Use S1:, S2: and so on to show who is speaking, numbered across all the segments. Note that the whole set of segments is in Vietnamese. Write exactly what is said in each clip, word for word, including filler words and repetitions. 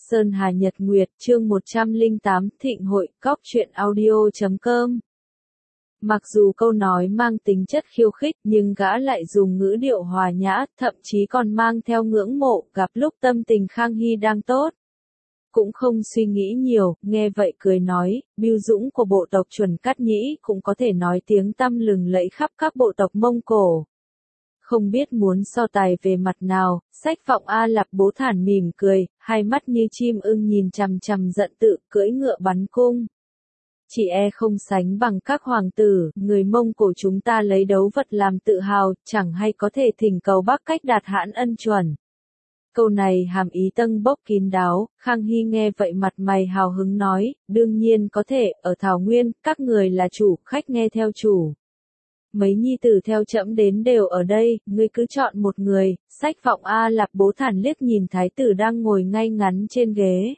S1: Sơn Hà Nhật Nguyệt, chương một trăm lẻ tám, Thịnh hội, cóc truyện audio chấm com. Mặc dù câu nói mang tính chất khiêu khích, nhưng gã lại dùng ngữ điệu hòa nhã, thậm chí còn mang theo ngưỡng mộ, gặp lúc tâm tình Khang Hy đang tốt. Cũng không suy nghĩ nhiều, nghe vậy cười nói, bưu dũng của bộ tộc Chuẩn Cát Nhĩ cũng có thể nói tiếng tăm lừng lẫy khắp các bộ tộc Mông Cổ. Không biết muốn so tài về mặt nào, Sách Vọng A Lạp Bố Thản mỉm cười, hai mắt như chim ưng nhìn chằm chằm Dận Tự, cưỡi ngựa bắn cung. Chỉ e không sánh bằng các hoàng tử, người Mông Cổ chúng ta lấy đấu vật làm tự hào, chẳng hay có thể thỉnh cầu Bắc Cách Đạt hãn ân chuẩn. Câu này hàm ý tâng bốc kín đáo, Khang Hy nghe vậy mặt mày hào hứng nói, đương nhiên có thể, ở Thảo Nguyên, các người là chủ, khách nghe theo chủ. Mấy nhi tử theo trẫm đến đều ở đây, ngươi cứ chọn một người. Sách Vọng A Lạp Bố Thản liếc nhìn thái tử đang ngồi ngay ngắn trên ghế.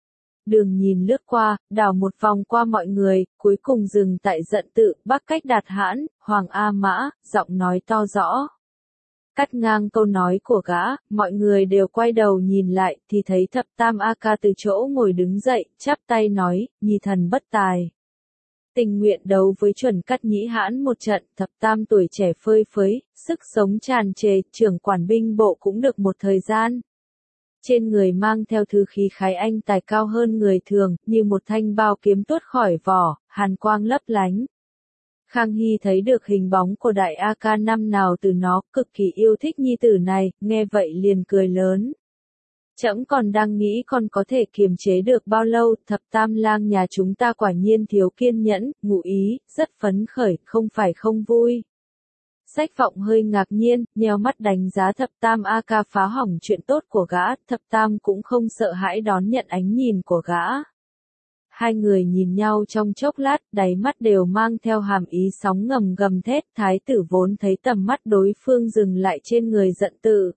S1: Đường nhìn lướt qua, đảo một vòng qua mọi người, cuối cùng dừng tại Dận Tự, Bắc Cách Đạt hãn, Hoàng A Mã, giọng nói to rõ. Cắt ngang câu nói của gã, mọi người đều quay đầu nhìn lại, thì thấy Thập Tam A Ca từ chỗ ngồi đứng dậy, chắp tay nói, nhi thần bất tài. Tình nguyện đấu với Chuẩn Cát Nhĩ hãn một trận, Thập Tam tuổi trẻ phơi phới, sức sống tràn trề, trưởng quản binh bộ cũng được một thời gian. Trên người mang theo thứ khí khái anh tài cao hơn người thường, như một thanh bao kiếm tuốt khỏi vỏ, hàn quang lấp lánh. Khang Hy thấy được hình bóng của đại A Ca năm nào từ nó, cực kỳ yêu thích nhi tử này, nghe vậy liền cười lớn. Trẫm còn đang nghĩ con có thể kiềm chế được bao lâu, Thập Tam lang nhà chúng ta quả nhiên thiếu kiên nhẫn, ngụ ý, rất phấn khởi, không phải không vui. Sách Vọng hơi ngạc nhiên, nheo mắt đánh giá Thập Tam A Ca phá hỏng chuyện tốt của gã, Thập Tam cũng không sợ hãi đón nhận ánh nhìn của gã. Hai người nhìn nhau trong chốc lát, đáy mắt đều mang theo hàm ý sóng ngầm gầm thét, thái tử vốn thấy tầm mắt đối phương dừng lại trên người Dận Tự.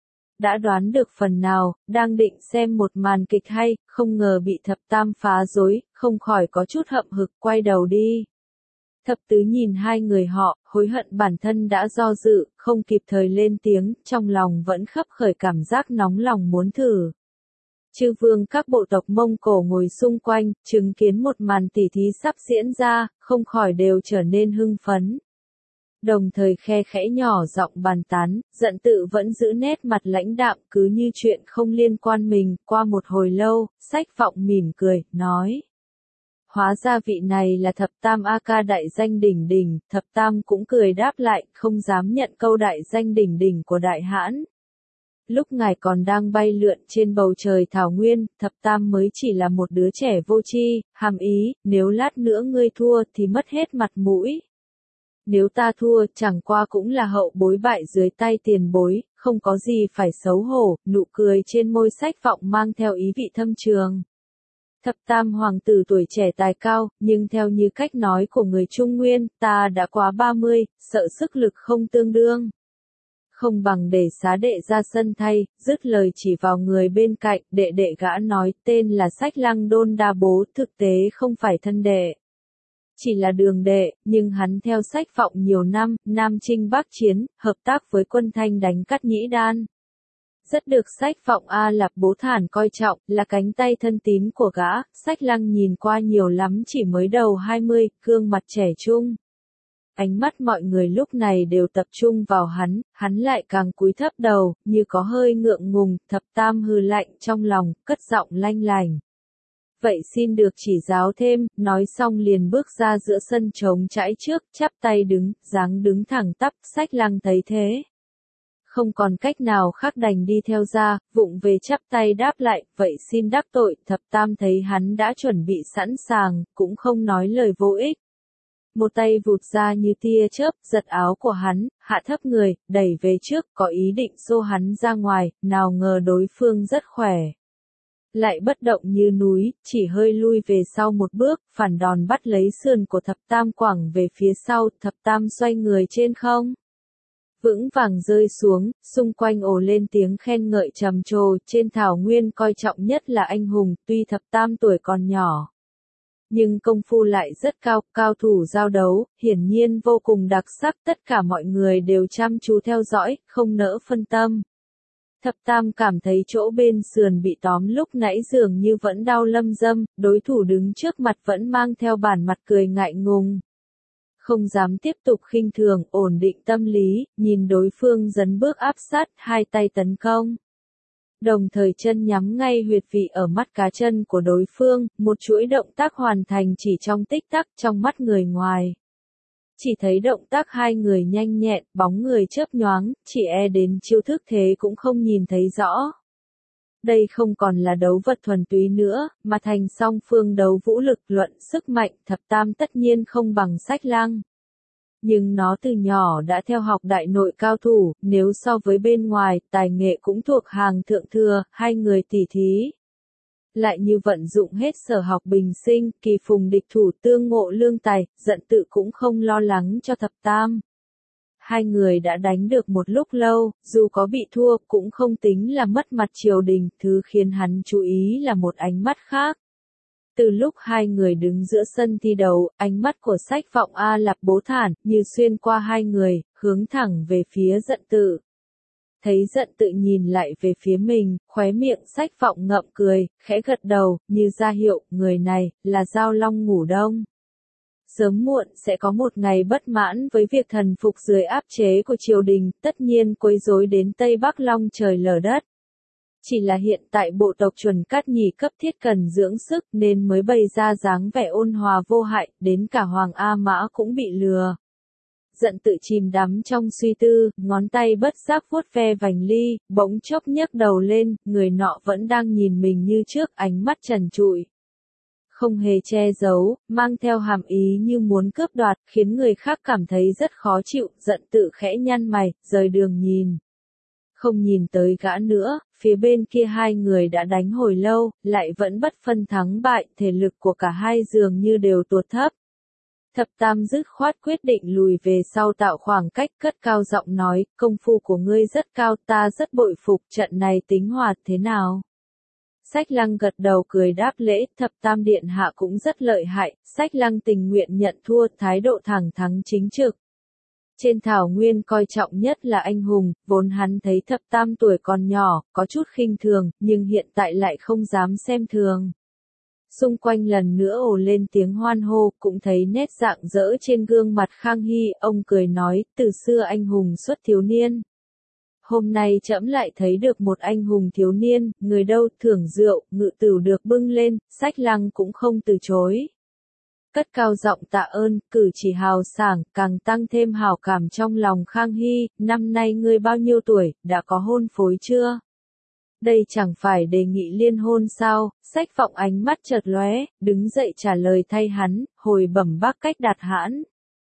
S1: Đã đoán được phần nào, đang định xem một màn kịch hay, không ngờ bị Thập Tam phá rối, không khỏi có chút hậm hực quay đầu đi. Thập Tứ nhìn hai người họ, hối hận bản thân đã do dự, không kịp thời lên tiếng, trong lòng vẫn khấp khởi cảm giác nóng lòng muốn thử. Chư vương các bộ tộc Mông Cổ ngồi xung quanh, chứng kiến một màn tỉ thí sắp diễn ra, không khỏi đều trở nên hưng phấn. Đồng thời khe khẽ nhỏ giọng bàn tán, Dận Tự vẫn giữ nét mặt lãnh đạm cứ như chuyện không liên quan mình, qua một hồi lâu, Sách Vọng mỉm cười, nói. Hóa ra vị này là Thập Tam A Ca đại danh đỉnh đỉnh, Thập Tam cũng cười đáp lại, không dám nhận câu đại danh đỉnh đỉnh của đại hãn. Lúc ngài còn đang bay lượn trên bầu trời Thảo Nguyên, Thập Tam mới chỉ là một đứa trẻ vô tri, hàm ý, nếu lát nữa ngươi thua thì mất hết mặt mũi. Nếu ta thua, chẳng qua cũng là hậu bối bại dưới tay tiền bối, không có gì phải xấu hổ, nụ cười trên môi Sách Vọng mang theo ý vị thâm trường. Thập Tam hoàng tử tuổi trẻ tài cao, nhưng theo như cách nói của người Trung Nguyên, ta đã quá ba mươi, sợ sức lực không tương đương. Không bằng để xá đệ ra sân thay, dứt lời chỉ vào người bên cạnh, đệ đệ gã nói, tên là Sách Lăng Đôn Đa Bố, thực tế không phải thân đệ. Chỉ là đường đệ, nhưng hắn theo Sách Vọng nhiều năm, Nam Chinh Bắc Chiến, hợp tác với quân Thanh đánh Cát Nhĩ Đan. Rất được Sách Vọng A Lạp Bố Thản coi trọng, là cánh tay thân tín của gã, Sách Lăng nhìn qua nhiều lắm chỉ mới đầu hai mươi, gương mặt trẻ trung. Ánh mắt mọi người lúc này đều tập trung vào hắn, hắn lại càng cúi thấp đầu, như có hơi ngượng ngùng, Thập Tam hừ lạnh trong lòng, cất giọng lanh lành. Vậy xin được chỉ giáo thêm, nói xong liền bước ra giữa sân trống trải trước, chắp tay đứng, dáng đứng thẳng tắp, Sách Lăng thấy thế. Không còn cách nào khác đành đi theo ra, vụng về chắp tay đáp lại, vậy xin đắc tội, Thập Tam thấy hắn đã chuẩn bị sẵn sàng, cũng không nói lời vô ích. Một tay vụt ra như tia chớp, giật áo của hắn, hạ thấp người, đẩy về trước, có ý định xô hắn ra ngoài, nào ngờ đối phương rất khỏe. Lại bất động như núi, chỉ hơi lui về sau một bước, phản đòn bắt lấy sườn của Thập Tam quẳng về phía sau, Thập Tam xoay người trên không. Vững vàng rơi xuống, xung quanh ồ lên tiếng khen ngợi trầm trồ, trên Thảo Nguyên coi trọng nhất là anh hùng, tuy Thập Tam tuổi còn nhỏ. Nhưng công phu lại rất cao, cao thủ giao đấu, hiển nhiên vô cùng đặc sắc, tất cả mọi người đều chăm chú theo dõi, không nỡ phân tâm. Thập Tam cảm thấy chỗ bên sườn bị tóm lúc nãy dường như vẫn đau lâm dâm, đối thủ đứng trước mặt vẫn mang theo bản mặt cười ngại ngùng. Không dám tiếp tục khinh thường, ổn định tâm lý, nhìn đối phương dấn bước áp sát, hai tay tấn công. Đồng thời chân nhắm ngay huyệt vị ở mắt cá chân của đối phương, một chuỗi động tác hoàn thành chỉ trong tích tắc trong mắt người ngoài. Chỉ thấy động tác hai người nhanh nhẹn, bóng người chớp nhoáng, chỉ e đến chiêu thức thế cũng không nhìn thấy rõ. Đây không còn là đấu vật thuần túy nữa, mà thành song phương đấu vũ lực luận sức mạnh. Thập Tam tất nhiên không bằng Sách Lăng. Nhưng nó từ nhỏ đã theo học đại nội cao thủ, nếu so với bên ngoài, tài nghệ cũng thuộc hàng thượng thừa, hai người tỉ thí. Lại như vận dụng hết sở học bình sinh, kỳ phùng địch thủ tương ngộ lương tài, giận tự cũng không lo lắng cho Thập Tam. Hai người đã đánh được một lúc lâu, dù có bị thua cũng không tính là mất mặt triều đình, thứ khiến hắn chú ý là một ánh mắt khác. Từ lúc hai người đứng giữa sân thi đấu, ánh mắt của Sách Vọng A Lạp Bố Thản, như xuyên qua hai người, hướng thẳng về phía giận tự. Thấy giận tự nhìn lại về phía mình, khóe miệng Sách Vọng ngậm cười, khẽ gật đầu, như ra hiệu, người này, là Giao Long Ngủ Đông. Sớm muộn sẽ có một ngày bất mãn với việc thần phục dưới áp chế của triều đình, tất nhiên quấy rối đến Tây Bắc long trời lở đất. Chỉ là hiện tại bộ tộc Chuẩn Cát Nhì cấp thiết cần dưỡng sức nên mới bày ra dáng vẻ ôn hòa vô hại, đến cả Hoàng A Mã cũng bị lừa. Giận tự chìm đắm trong suy tư, ngón tay bất giác vuốt ve vành ly, bỗng chốc nhấc đầu lên, người nọ vẫn đang nhìn mình như trước, ánh mắt trần trụi. Không hề che giấu, mang theo hàm ý như muốn cướp đoạt, khiến người khác cảm thấy rất khó chịu, giận tự khẽ nhăn mày, rời đường nhìn. Không nhìn tới gã nữa, phía bên kia hai người đã đánh hồi lâu, lại vẫn bất phân thắng bại, thể lực của cả hai dường như đều tuột thấp. Thập Tam dứt khoát quyết định lùi về sau tạo khoảng cách, cất cao giọng nói, công phu của ngươi rất cao, ta rất bội phục, trận này tính hoạt thế nào? Sách Lăng gật đầu cười đáp lễ, Thập Tam điện hạ cũng rất lợi hại, Sách Lăng tình nguyện nhận thua, thái độ thẳng thắn chính trực. Trên thảo nguyên coi trọng nhất là anh hùng, vốn hắn thấy Thập Tam tuổi còn nhỏ, có chút khinh thường, nhưng hiện tại lại không dám xem thường. Xung quanh lần nữa ồ lên tiếng hoan hô, cũng thấy nét rạng rỡ trên gương mặt Khang Hy, ông cười nói, từ xưa anh hùng xuất thiếu niên. Hôm nay trẫm lại thấy được một anh hùng thiếu niên, người đâu thưởng rượu, ngự tửu được bưng lên, Sách Lăng cũng không từ chối. Cất cao giọng tạ ơn, cử chỉ hào sảng, càng tăng thêm hào cảm trong lòng Khang Hy, năm nay ngươi bao nhiêu tuổi, đã có hôn phối chưa? Đây chẳng phải đề nghị liên hôn sao? Sách Vọng ánh mắt chợt lóe, đứng dậy trả lời thay hắn, hồi bẩm bác cách đạt hãn.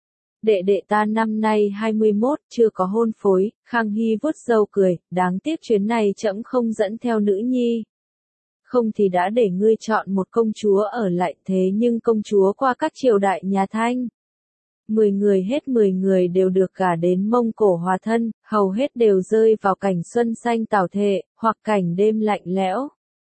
S1: Đệ đệ ta năm nay hai mươi mốt, chưa có hôn phối, Khang Hy vuốt râu cười, đáng tiếc chuyến này trẫm không dẫn theo nữ nhi. Không thì đã để ngươi chọn một công chúa ở lại, thế nhưng công chúa qua các triều đại nhà Thanh. Mười người hết mười người đều được gả đến Mông Cổ hòa thân, hầu hết đều rơi vào cảnh xuân xanh tảo thệ, hoặc cảnh đêm lạnh lẽo.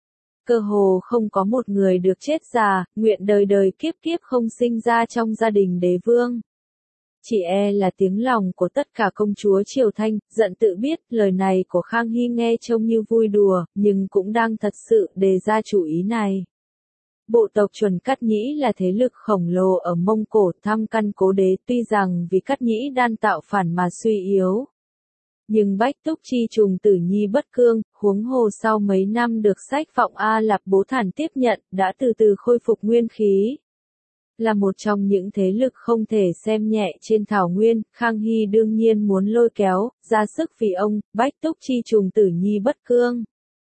S1: Cơ hồ không có một người được chết già, nguyện đời đời kiếp kiếp không sinh ra trong gia đình đế vương. Chỉ e là tiếng lòng của tất cả công chúa triều Thanh, giận tự biết, lời này của Khang Hy nghe trông như vui đùa, nhưng cũng đang thật sự đề ra chủ ý này. Bộ tộc Chuẩn Cát Nhĩ là thế lực khổng lồ ở Mông Cổ, thăm căn cố đế, tuy rằng vì Cát Nhĩ đan tạo phản mà suy yếu. Nhưng Bách Túc Chi trùng tử nhi bất cương, huống hồ sau mấy năm được Sách Vọng A Lạp Bố Thản tiếp nhận, đã từ từ khôi phục nguyên khí. Là một trong những thế lực không thể xem nhẹ trên thảo nguyên, Khang Hy đương nhiên muốn lôi kéo, ra sức vì ông, Bách Túc Chi trùng tử nhi bất cương.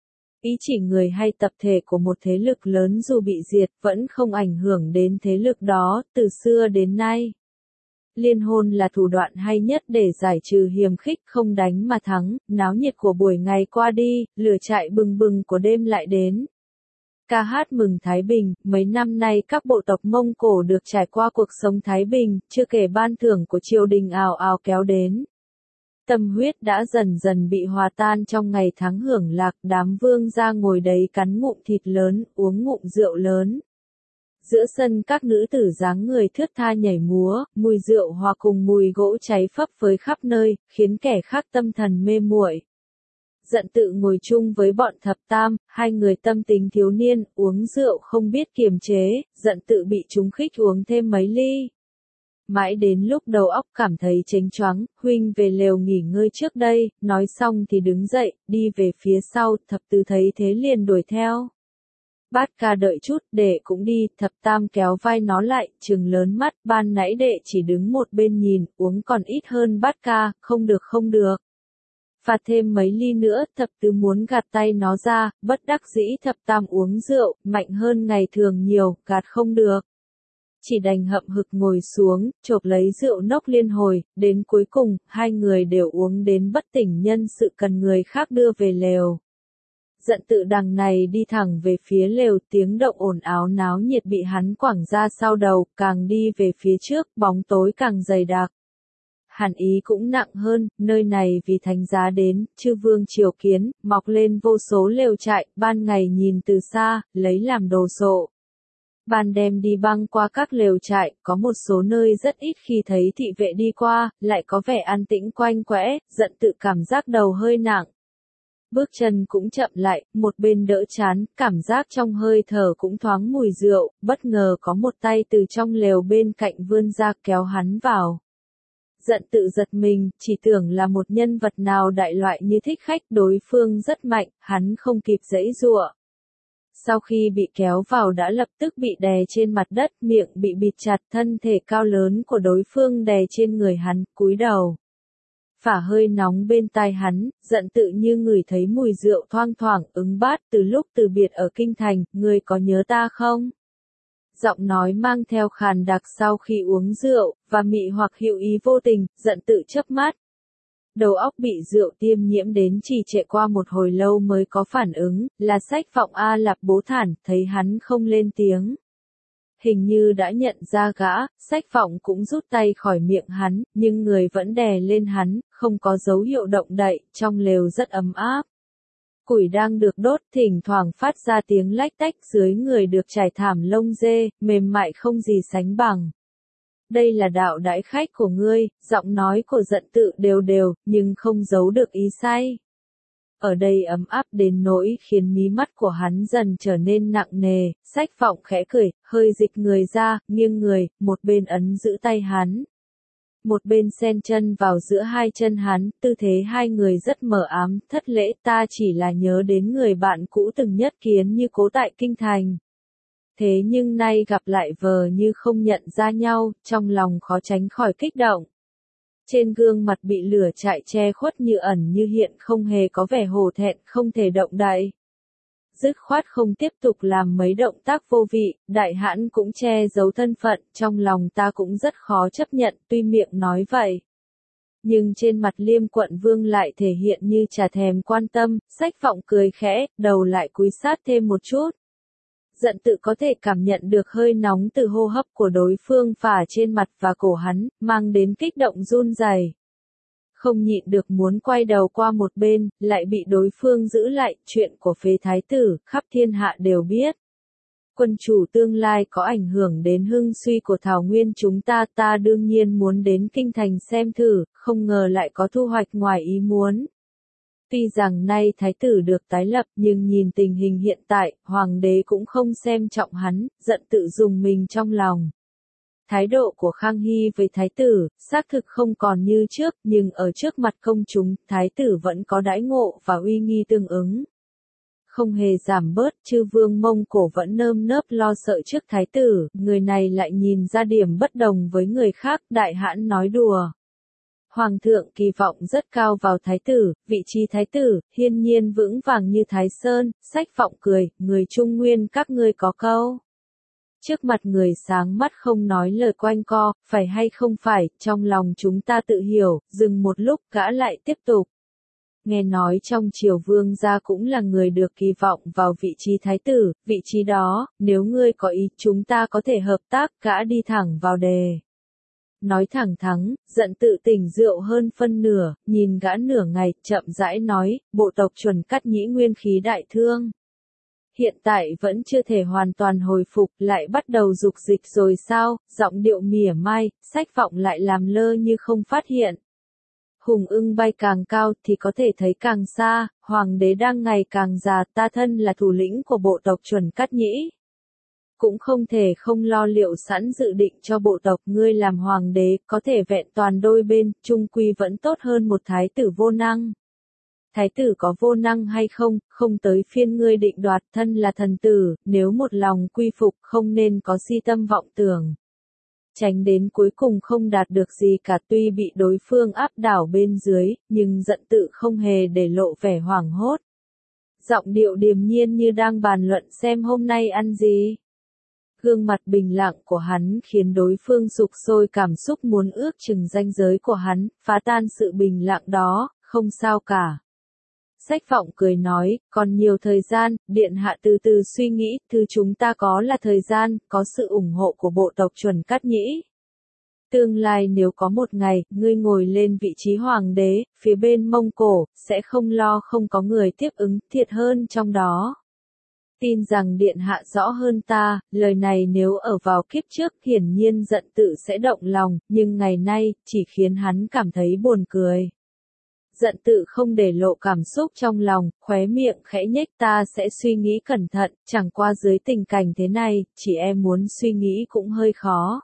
S1: Ý chỉ người hay tập thể của một thế lực lớn dù bị diệt vẫn không ảnh hưởng đến thế lực đó, từ xưa đến nay. Liên hôn là thủ đoạn hay nhất để giải trừ hiềm khích, không đánh mà thắng, náo nhiệt của buổi ngày qua đi, lửa trại bừng bừng của đêm lại đến. Ca hát mừng Thái Bình, mấy năm nay các bộ tộc Mông Cổ được trải qua cuộc sống Thái Bình, chưa kể ban thưởng của triều đình ào ào kéo đến. Tâm huyết đã dần dần bị hòa tan trong ngày tháng hưởng lạc, đám vương gia ngồi đấy cắn ngụm thịt lớn, uống ngụm rượu lớn. Giữa sân các nữ tử dáng người thướt tha nhảy múa, mùi rượu hòa cùng mùi gỗ cháy phấp phới khắp nơi, khiến kẻ khác tâm thần mê muội. Dận Tự ngồi chung với bọn thập tam, hai người tâm tính thiếu niên, uống rượu không biết kiềm chế, Dận Tự bị chúng khích uống thêm mấy ly. Mãi đến lúc đầu óc cảm thấy chênh choáng, huynh về lều nghỉ ngơi trước đây, nói xong thì đứng dậy, đi về phía sau, thập tứ thấy thế liền đuổi theo. Bát ca đợi chút, đệ cũng đi, thập tam kéo vai nó lại, trừng lớn mắt, ban nãy đệ chỉ đứng một bên nhìn, uống còn ít hơn bát ca, không được không được. Phạt thêm mấy ly nữa, thập tứ muốn gạt tay nó ra, bất đắc dĩ thập tam uống rượu, mạnh hơn ngày thường nhiều, gạt không được. Chỉ đành hậm hực ngồi xuống, chộp lấy rượu nốc liên hồi, đến cuối cùng, hai người đều uống đến bất tỉnh nhân sự cần người khác đưa về lều. Dận Tự đằng này đi thẳng về phía lều, tiếng động ồn ào náo nhiệt bị hắn quẳng ra sau đầu, càng đi về phía trước, bóng tối càng dày đặc. Hàn ý cũng nặng hơn, nơi này vì thánh giá đến, chư vương triều kiến, mọc lên vô số lều trại, ban ngày nhìn từ xa, lấy làm đồ sộ. Ban đêm đi băng qua các lều trại, có một số nơi rất ít khi thấy thị vệ đi qua, lại có vẻ an tĩnh quanh quẽ, Dận Tự cảm giác đầu hơi nặng. Bước chân cũng chậm lại, một bên đỡ chán, cảm giác trong hơi thở cũng thoáng mùi rượu, bất ngờ có một tay từ trong lều bên cạnh vươn ra kéo hắn vào. Dận Tự giật mình, chỉ tưởng là một nhân vật nào đại loại như thích khách, đối phương rất mạnh, hắn không kịp giãy giụa. Sau khi bị kéo vào đã lập tức bị đè trên mặt đất, miệng bị bịt chặt, thân thể cao lớn của đối phương đè trên người hắn, cúi đầu. Phả hơi nóng bên tai hắn, Dận Tự như ngửi thấy mùi rượu thoang thoảng, ứng bát từ lúc từ biệt ở kinh thành, ngươi có nhớ ta không? Giọng nói mang theo khàn đặc sau khi uống rượu, và mị hoặc hữu ý vô tình, Dận Tự chớp mắt. Đầu óc bị rượu tiêm nhiễm đến trì trệ qua một hồi lâu mới có phản ứng, là Sách Vọng A Lạp Bố Thản, thấy hắn không lên tiếng. Hình như đã nhận ra gã, Sách Vọng cũng rút tay khỏi miệng hắn, nhưng người vẫn đè lên hắn, không có dấu hiệu động đậy, trong lều rất ấm áp. Củi đang được đốt, thỉnh thoảng phát ra tiếng lách tách, dưới người được trải thảm lông dê, mềm mại không gì sánh bằng. Đây là đạo đãi khách của ngươi, giọng nói của Dận Tự đều đều, nhưng không giấu được ý say. Ở đây ấm áp đến nỗi khiến mí mắt của hắn dần trở nên nặng nề, Sách Vọng khẽ cười, hơi dịch người ra, nghiêng người, một bên ấn giữ tay hắn. Một bên xen chân vào giữa hai chân hắn, tư thế hai người rất mờ ám, thất lễ, ta chỉ là nhớ đến người bạn cũ từng nhất kiến như cố tại kinh thành. Thế nhưng nay gặp lại vờ như không nhận ra nhau, trong lòng khó tránh khỏi kích động. Trên gương mặt bị lửa trại che khuất như ẩn như hiện, không hề có vẻ hổ thẹn, không thể động đậy. Dứt khoát không tiếp tục làm mấy động tác vô vị, đại hãn cũng che giấu thân phận, trong lòng ta cũng rất khó chấp nhận, tuy miệng nói vậy. Nhưng trên mặt Liêm Quận Vương lại thể hiện như chả thèm quan tâm, Sách Vọng cười khẽ, đầu lại cúi sát thêm một chút. Dận Tự có thể cảm nhận được hơi nóng từ hô hấp của đối phương phả trên mặt và cổ hắn, mang đến kích động run rẩy. Không nhịn được muốn quay đầu qua một bên, lại bị đối phương giữ lại, chuyện của phế thái tử, khắp thiên hạ đều biết. Quân chủ tương lai có ảnh hưởng đến hưng suy của Thảo Nguyên chúng ta, ta đương nhiên muốn đến kinh thành xem thử, không ngờ lại có thu hoạch ngoài ý muốn. Tuy rằng nay thái tử được tái lập nhưng nhìn tình hình hiện tại, hoàng đế cũng không xem trọng hắn, Dận Tự dùng mình trong lòng. Thái độ của Khang Hy với thái tử, xác thực không còn như trước, nhưng ở trước mặt công chúng, thái tử vẫn có đãi ngộ và uy nghi tương ứng. Không hề giảm bớt, chư vương Mông Cổ vẫn nơm nớp lo sợ trước thái tử, người này lại nhìn ra điểm bất đồng với người khác, đại hãn nói đùa. Hoàng thượng kỳ vọng rất cao vào thái tử, vị trí thái tử, hiên nhiên vững vàng như Thái Sơn, Sách Vọng cười, người Trung Nguyên các ngươi có câu. Trước mặt người sáng mắt không nói lời quanh co, phải hay không phải, trong lòng chúng ta tự hiểu, dừng một lúc gã lại tiếp tục. Nghe nói trong triều vương gia cũng là người được kỳ vọng vào vị trí thái tử, vị trí đó, nếu ngươi có ý chúng ta có thể hợp tác, gã đi thẳng vào đề. Nói thẳng thắn, Dận Tự tỉnh rượu hơn phân nửa, nhìn gã nửa ngày, chậm rãi nói, bộ tộc Chuẩn Cắt Nhĩ nguyên khí đại thương. Hiện tại vẫn chưa thể hoàn toàn hồi phục, lại bắt đầu dục dịch rồi sao, giọng điệu mỉa mai, Sách Vọng lại làm lơ như không phát hiện. hùng ưng bay càng cao thì có thể thấy càng xa, hoàng đế đang ngày càng già, ta thân là thủ lĩnh của bộ tộc Chuẩn Cát Nhĩ. Cũng không thể không lo liệu sẵn dự định cho bộ tộc ngươi làm hoàng đế, có thể vẹn toàn đôi bên, chung quy vẫn tốt hơn một thái tử vô năng. Thái tử có vô năng hay không, không tới phiên ngươi định đoạt, thân là thần tử, nếu một lòng quy phục không nên có si tâm vọng tưởng. Tránh đến cuối cùng không đạt được gì cả, tuy bị đối phương áp đảo bên dưới, nhưng giận tự không hề để lộ vẻ hoảng hốt. Giọng điệu điềm nhiên như đang bàn luận xem hôm nay ăn gì. Gương mặt bình lặng của hắn khiến đối phương sục sôi cảm xúc muốn ước chừng ranh giới của hắn, phá tan sự bình lặng đó, không sao cả. Sách Vọng cười nói, còn nhiều thời gian, điện hạ từ từ suy nghĩ, thứ chúng ta có là thời gian, có sự ủng hộ của bộ tộc Chuẩn Cát Nhĩ. Tương lai nếu có một ngày, ngươi ngồi lên vị trí hoàng đế, phía bên Mông Cổ, sẽ không lo không có người tiếp ứng, thiệt hơn trong đó. Tin rằng điện hạ rõ hơn ta, lời này nếu ở vào kiếp trước hiển nhiên giận tự sẽ động lòng, nhưng ngày nay, chỉ khiến hắn cảm thấy buồn cười. Giận tự không để lộ cảm xúc trong lòng, khóe miệng khẽ nhếch, ta sẽ suy nghĩ cẩn thận, chẳng qua dưới tình cảnh thế này, chỉ em muốn suy nghĩ cũng hơi khó.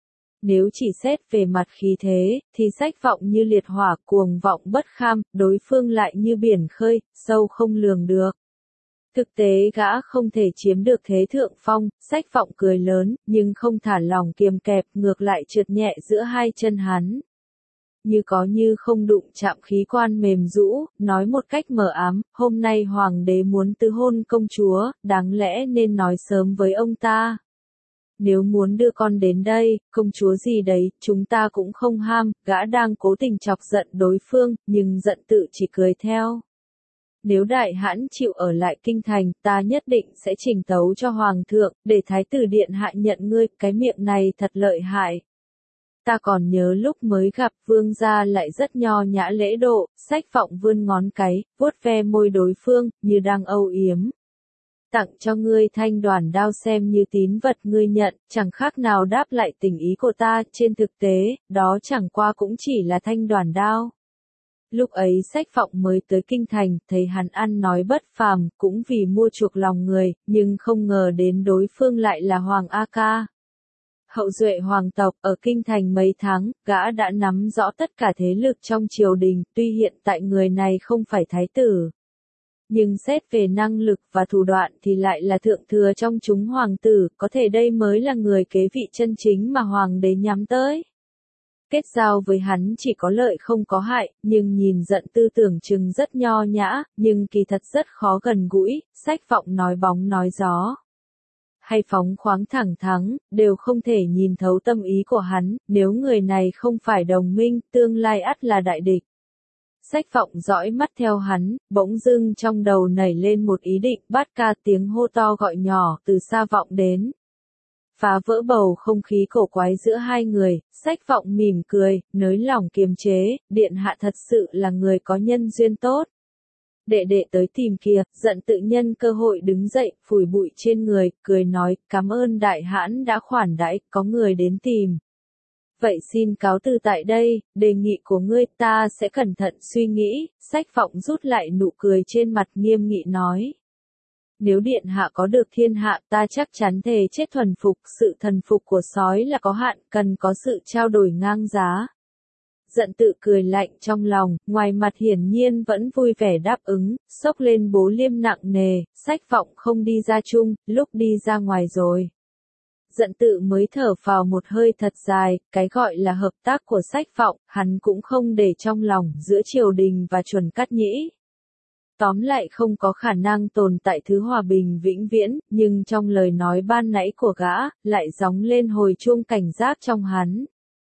S1: Nếu chỉ xét về mặt khí thế, thì Sách Vọng như liệt hỏa cuồng vọng bất kham, đối phương lại như biển khơi, sâu không lường được. Thực tế gã không thể chiếm được thế thượng phong, Sách Vọng cười lớn, nhưng không thả lòng kiềm kẹp, ngược lại trượt nhẹ giữa hai chân hắn. Như có như không đụng chạm khí quan mềm rũ, nói một cách mờ ám, hôm nay hoàng đế muốn tứ hôn công chúa, đáng lẽ nên nói sớm với ông ta. Nếu muốn đưa con đến đây, công chúa gì đấy, chúng ta cũng không ham, gã đang cố tình chọc giận đối phương, nhưng giận tự chỉ cười theo. Nếu đại hãn chịu ở lại kinh thành, ta nhất định sẽ trình tấu cho hoàng thượng, để thái tử điện hạ nhận ngươi, cái miệng này thật lợi hại. Ta còn nhớ lúc mới gặp vương gia lại rất nho nhã lễ độ, Sách Vọng vươn ngón cái, vuốt ve môi đối phương, như đang âu yếm. Tặng cho ngươi thanh đoàn đao xem như tín vật ngươi nhận, chẳng khác nào đáp lại tình ý của ta, trên thực tế, đó chẳng qua cũng chỉ là thanh đoàn đao. Lúc ấy Sách Vọng mới tới kinh thành, thấy hắn ăn nói bất phàm, cũng vì mua chuộc lòng người, nhưng không ngờ đến đối phương lại là Hoàng A Ca. Hậu duệ hoàng tộc, ở kinh thành mấy tháng, gã đã nắm rõ tất cả thế lực trong triều đình, tuy hiện tại người này không phải thái tử. Nhưng xét về năng lực và thủ đoạn thì lại là thượng thừa trong chúng hoàng tử, có thể đây mới là người kế vị chân chính mà hoàng đế nhắm tới. Kết giao với hắn chỉ có lợi không có hại, nhưng nhìn giận tư tưởng chừng rất nho nhã, nhưng kỳ thật rất khó gần gũi, Sách Vọng nói bóng nói gió. Hay phóng khoáng thẳng thắn, đều không thể nhìn thấu tâm ý của hắn, nếu người này không phải đồng minh, tương lai ắt là đại địch. Sách Vọng dõi mắt theo hắn, bỗng dưng trong đầu nảy lên một ý định, Bát Ca, tiếng hô to gọi nhỏ, từ xa vọng đến. Phá vỡ bầu không khí cổ quái giữa hai người, Sách Vọng mỉm cười, nới lỏng kiềm chế, điện hạ thật sự là người có nhân duyên tốt. Đệ đệ tới tìm kìa, giận tự nhân cơ hội đứng dậy, phủi bụi trên người, cười nói, cảm ơn đại hãn đã khoản đãi, có người đến tìm. Vậy xin cáo từ tại đây, đề nghị của ngươi ta sẽ cẩn thận suy nghĩ, Sách Vọng rút lại nụ cười trên mặt nghiêm nghị nói. Nếu điện hạ có được thiên hạ ta chắc chắn thề chết thuần phục, sự thần phục của sói là có hạn, cần có sự trao đổi ngang giá. Giận tự cười lạnh trong lòng, ngoài mặt hiển nhiên vẫn vui vẻ đáp ứng, xốc lên bố liêm nặng nề, Sách Vọng không đi ra chung, lúc đi ra ngoài rồi. Giận tự mới thở phào một hơi thật dài, cái gọi là hợp tác của Sách Vọng, hắn cũng không để trong lòng giữa triều đình và Chuẩn Cát Nhĩ. Tóm lại không có khả năng tồn tại thứ hòa bình vĩnh viễn, nhưng trong lời nói ban nãy của gã, lại gióng lên hồi chuông cảnh giác trong hắn.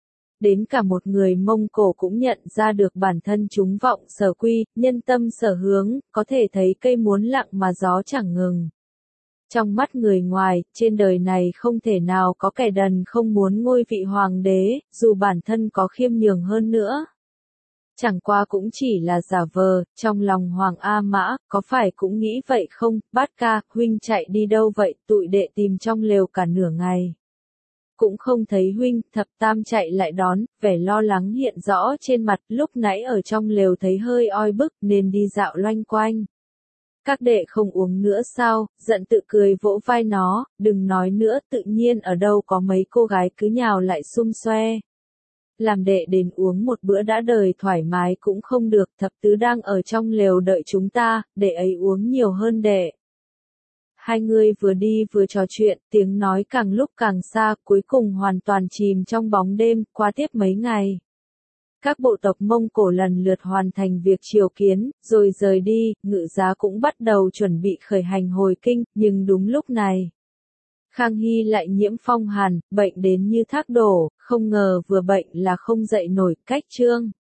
S1: Đến cả một người Mông Cổ cũng nhận ra được bản thân chúng vọng sở quy, nhân tâm sở hướng, có thể thấy cây muốn lặng mà gió chẳng ngừng. Trong mắt người ngoài, trên đời này không thể nào có kẻ đần không muốn ngôi vị hoàng đế, dù bản thân có khiêm nhường hơn nữa. Chẳng qua cũng chỉ là giả vờ, trong lòng Hoàng A Mã, có phải cũng nghĩ vậy không, Bát Ca, huynh chạy đi đâu vậy, tụi đệ tìm trong lều cả nửa ngày. cũng không thấy huynh. Thập tam chạy lại đón, vẻ lo lắng hiện rõ trên mặt, lúc nãy ở trong lều thấy hơi oi bức nên đi dạo loanh quanh. Các đệ không uống nữa sao? Giận tự cười vỗ vai nó, đừng nói nữa, tự nhiên ở đâu có mấy cô gái cứ nhào lại xum xoe. Làm đệ đến uống một bữa đã đời thoải mái cũng không được, thập tứ đang ở trong lều đợi chúng ta, đệ ấy uống nhiều hơn đệ. Hai người vừa đi vừa trò chuyện, tiếng nói càng lúc càng xa, cuối cùng hoàn toàn chìm trong bóng đêm. Qua tiếp mấy ngày, các bộ tộc Mông Cổ lần lượt hoàn thành việc triều kiến, rồi rời đi. Ngự giá cũng bắt đầu chuẩn bị khởi hành hồi kinh, nhưng đúng lúc này, Khang Hy lại nhiễm phong hàn, bệnh đến như thác đổ, không ngờ vừa bệnh là không dậy nổi. Cách chương